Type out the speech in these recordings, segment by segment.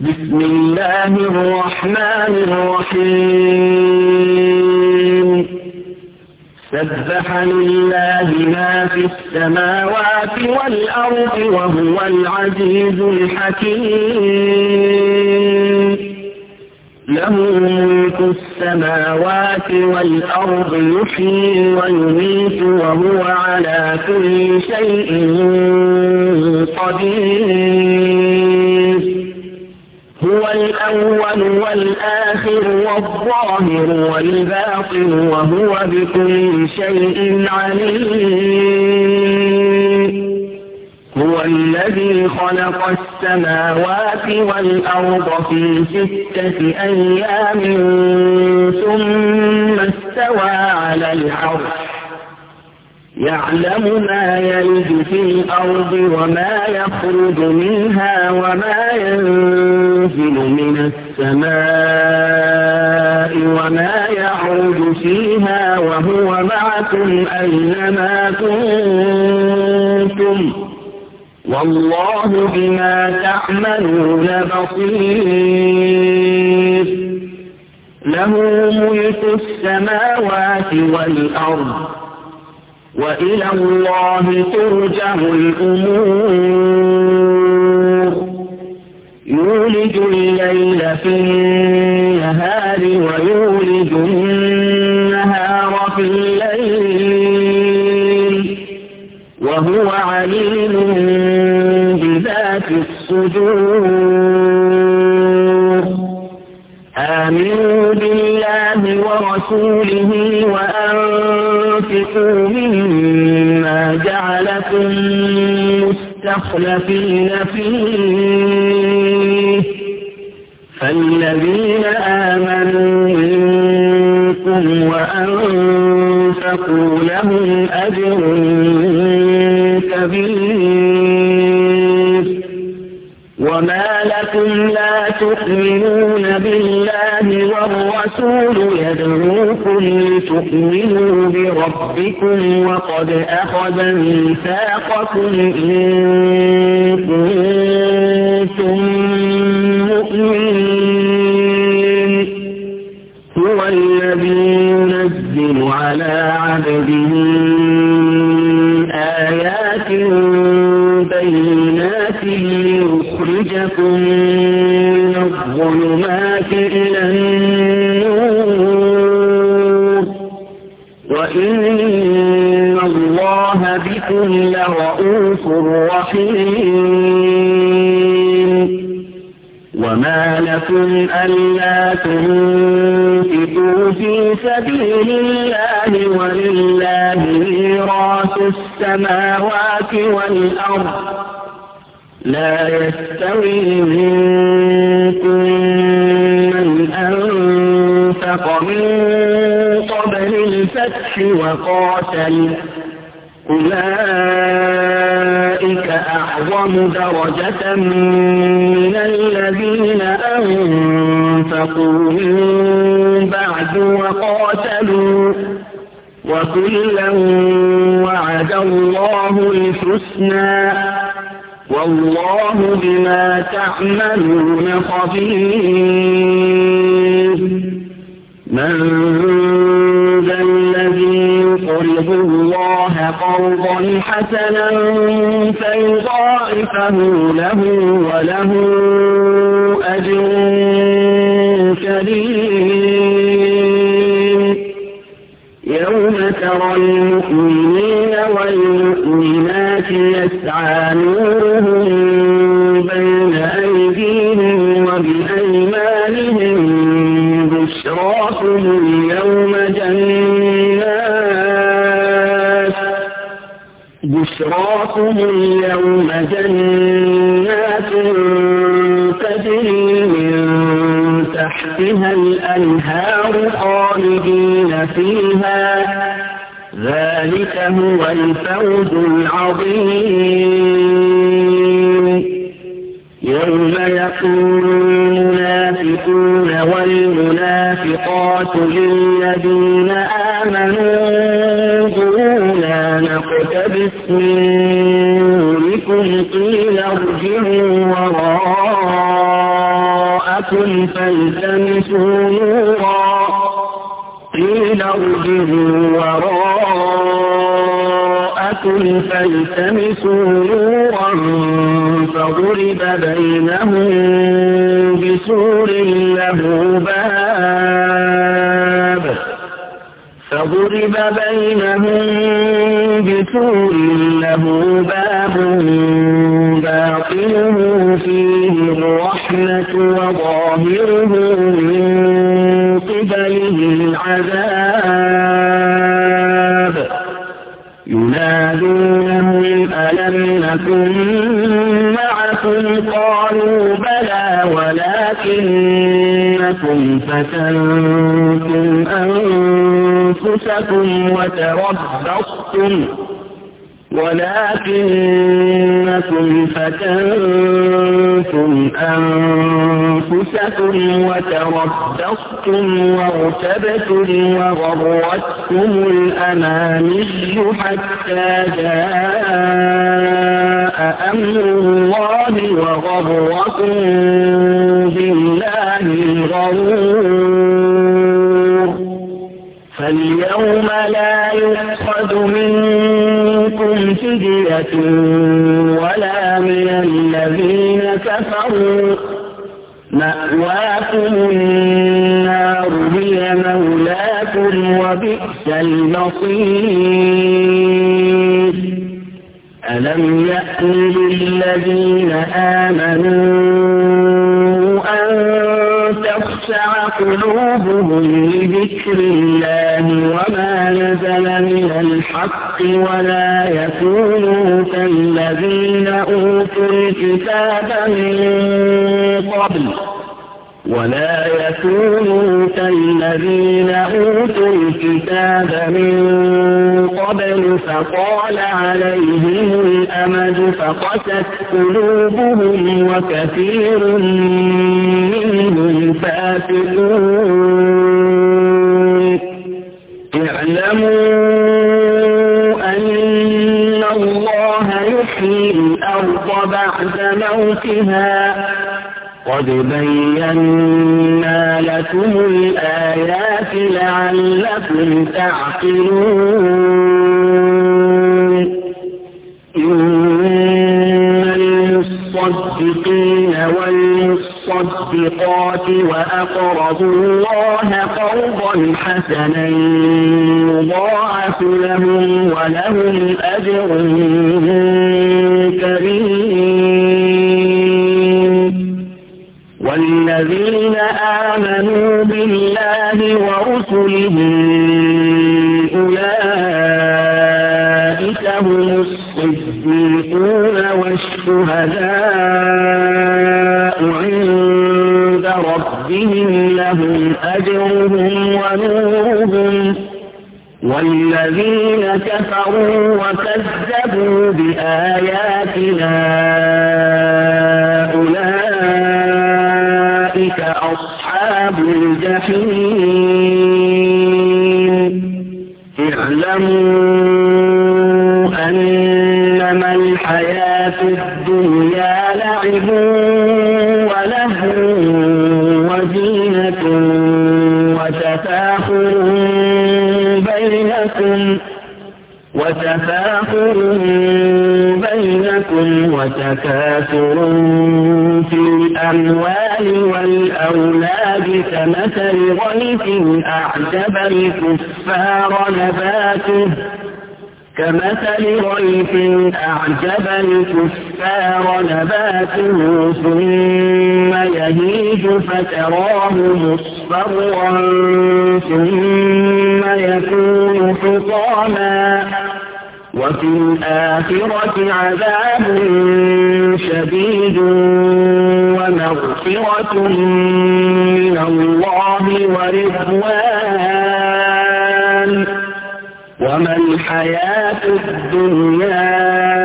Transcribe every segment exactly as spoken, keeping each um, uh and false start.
بسم الله الرحمن الرحيم سبح لله ما في السماوات والأرض وهو العزيز الحكيم له ملك السماوات والأرض يحيي ويميت وهو على كل شيء قدير هو الأول والآخر والظاهر والباطن وهو بكل شيء عليم هو الذي خلق السماوات والأرض في ستة أيام ثم استوى على العرش يعلم ما يلج في الأرض وما يخرج منها وما ينزل من السماء وما يعرج فيها وهو معكم أينما كنتم والله بما تعملون بصير له ملك السماوات والأرض وإلى الله ترجع الأمور يولج الليل في النهار ويولج النهار في الليل وهو عليم بذات الصدور آمنوا بالله ورسوله وأنفقوا مما جعلكم مستخلفين فيه فالذين آمنوا منكم وأنفقوا لهم أجر كبير وما لكم لا تؤمنون بالله والرسول يدعوكم لتؤمنوا بربكم وقد أخذ ميثاقكم إن كنتم مؤمنين هو الذي ينزل على عبده آيات بينات ليخرجكم من الظلمات إلى النور وإن الله بكم لرؤوف رحيم وما لكم ألا تنفقوا في سبيل الله ولله ميراث السماوات والأرض لا يستوي منكم من أنفق من قبل الفتح وقاتل أولئك أعظم درجة من الذين أنفقوا من بعد وقاتلوا وكلا وعد الله الحسنى والله بما تعملون خبير من ذا الذي يقرض الله قرضا حسنا فيضاعفه له وله أجر كريم يوم ترى المؤمنين والمؤمنات يسعى نورهم بين أيديهم وبأيمانهم بشراكم اليوم جنات بشراكم اليوم جنات تجري من تحتها الأنهار خالدين فيها ذلك هو الفوز العظيم يوم يقول المنافقون والمنافقات للذين آمنوا انظرونا نقتبس من نوركم قيل ارجعوا وراءكم فالتمسوا نورا قيل ارجعوا وراءكم فالتمسوا نورا فضرب بينهم بسور له باب فضرب بينهم بسور له باب باطنه فيه الرحمة وظاهره من قبله العذاب ينادونهم ألم نكن معكم قالوا بلى ولكنكم فتنتم أنفسكم وتربصتم ولكنكم فتنتم أنفسكم وتربصتم وارتبتم وغرتكم الأماني حتى جاء أمر الله وغركم بالله الغرور فاليوم لا يؤخذ منكم فدية ولا من الذين كفروا مأواكم النار هي مولاكم وبئس المصير ألم يأن للذين آمنوا أن تخشع قلوبهم لذكر الله وما نزل من الحق ولا يكونوا كالذين أوتوا الكتاب من قبل ولا يكونوا كالذين أوتوا الكتاب من قبل فطال عليهم الأمد فقست قلوبهم وكثير منهم فاسقون اعلموا أن الله يحيي الأرض بعد موتها قد بينا لكم الآيات لعلكم تعقلون إن المصدقين والمصدقات وأقرضوا الله قرضا حسنا يضاعف لهم ولهم أجر كريم والذين آمنوا بالله ورسله أولئك هم الصديقون والشهداء عند ربهم لهم أجرهم ونورهم والذين كفروا وكذبوا بآياتنا أولئك أصحاب الجحيم اعلموا أنما الحياة الدنيا لعب ولهو وزينة وتفاخر بينكم وتفاخر بينكم وتكاثر في الأموال والأولاد كمثل غيث أعجب الكفار نباته كمثل غيث أعجب الكفار نباته ثم يهيج فتراه مصفرا ثم يكون حطاما وفي الآخرة عذاب شديد ومغفرة من الله ورضوان وما الحياة الدنيا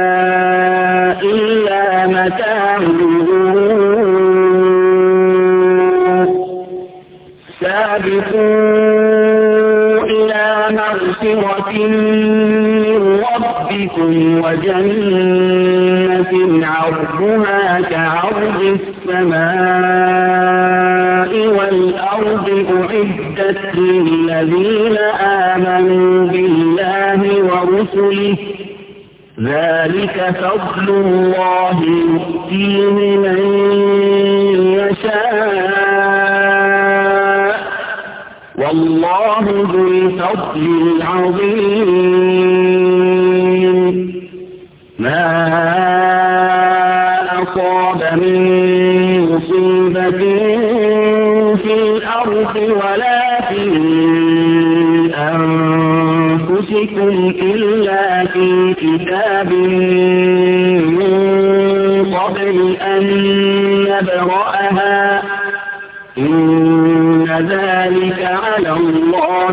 إلا متاع الغرور سابقوا إلى مغفرة من ربكم وجنة عرضها كعرض السماء أعدت للذين آمنوا بالله ورسله ذلك فضل الله يؤتيه من يشاء والله ذو الفضل العظيم ما أصاب من مصيبة في الأرض ولا في أنفسكم إلا في كتاب من قبل أن نبرأها إن ذلك على الله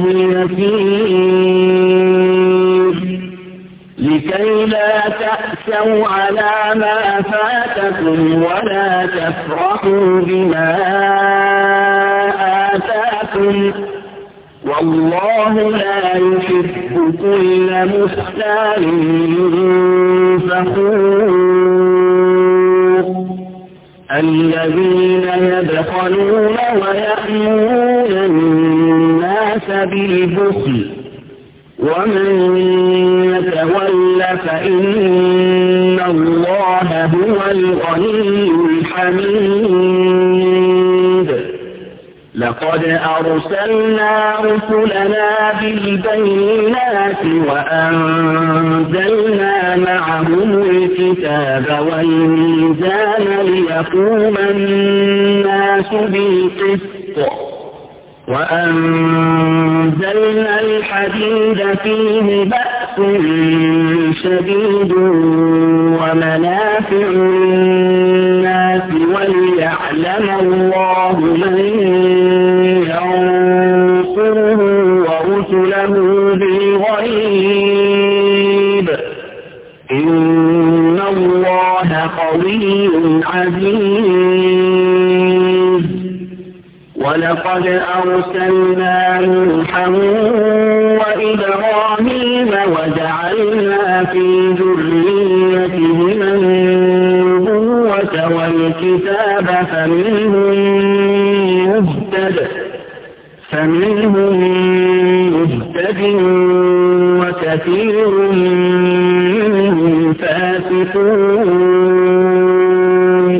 يسير لكي لا تأسوا على ما فاتكم ولا تفرحوا بما آتاكم والله لا يحب كل مختال فخور الذين يبخلون ويأمرون الناس بالبخل ومن يتول فإن الله هو الغني الحميد لقد أرسلنا رسلنا بالبينات وأنزلنا معهم الكتاب والميزان ليقوم الناس بالقسط وأنزلنا الحديد فيه بأس شديد ومنافع للناس وليعلم الله من ينصره ورسله بالغيب إن الله قوي عزيز ولقد أرسلنا نوحا وإبراهيم وجعلنا في ذريتهما النبوة والكتاب فمنهم مهتد فمنهم مهتد وكثير منهم فاسقون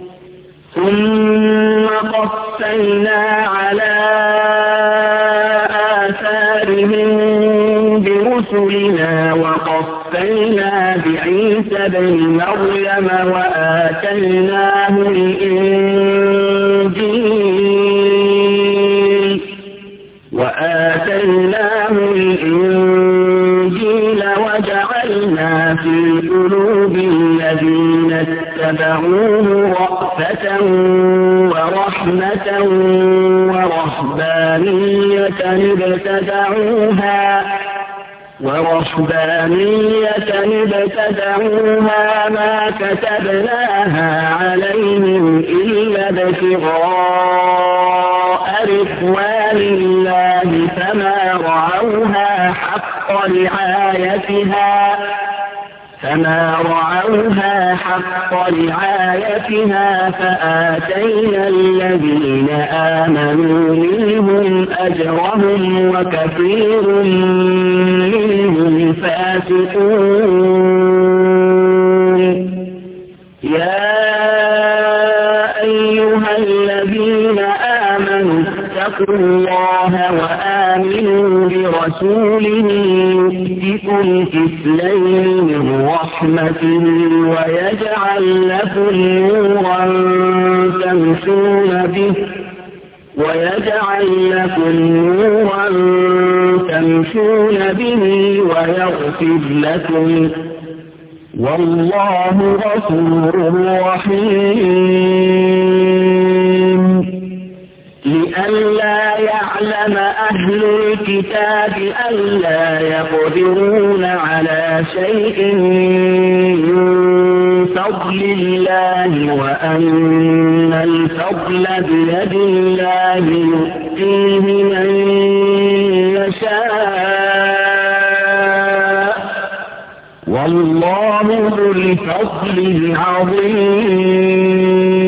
ثم قفينا على آثارهم برسلنا وقفينا بعيسى بن مريم وآتيناه الإنجيل وآتيناه الإنجيل وجعلنا في قلوب الذين اتبعوه رأفة ورحمة ورهبانية ابتدعوها ورهبانية ابتدعوها ما كتبناها عليهم إلا ابتغاء رضوان الله فما رعوها حق رعايتها فما رعوها حق رعايتها فآتينا الذين آمنوا منهم أجرهم وكثير منهم فاسقون يا أيها الذين آمنوا اتقوا الله وآمنوا برسوله يؤتكم كفلين من رحمته ويجعل لكم نورا تمشون به ويجعل لكم نورا تمشون به ويغفر لكم والله غفور رحيم لئلا يعلم أهل الكتاب ألا يقدرون على شيء من فضل الله وأن الفضل بيد الله يؤتيه من يشاء والله ذو الفضل العظيم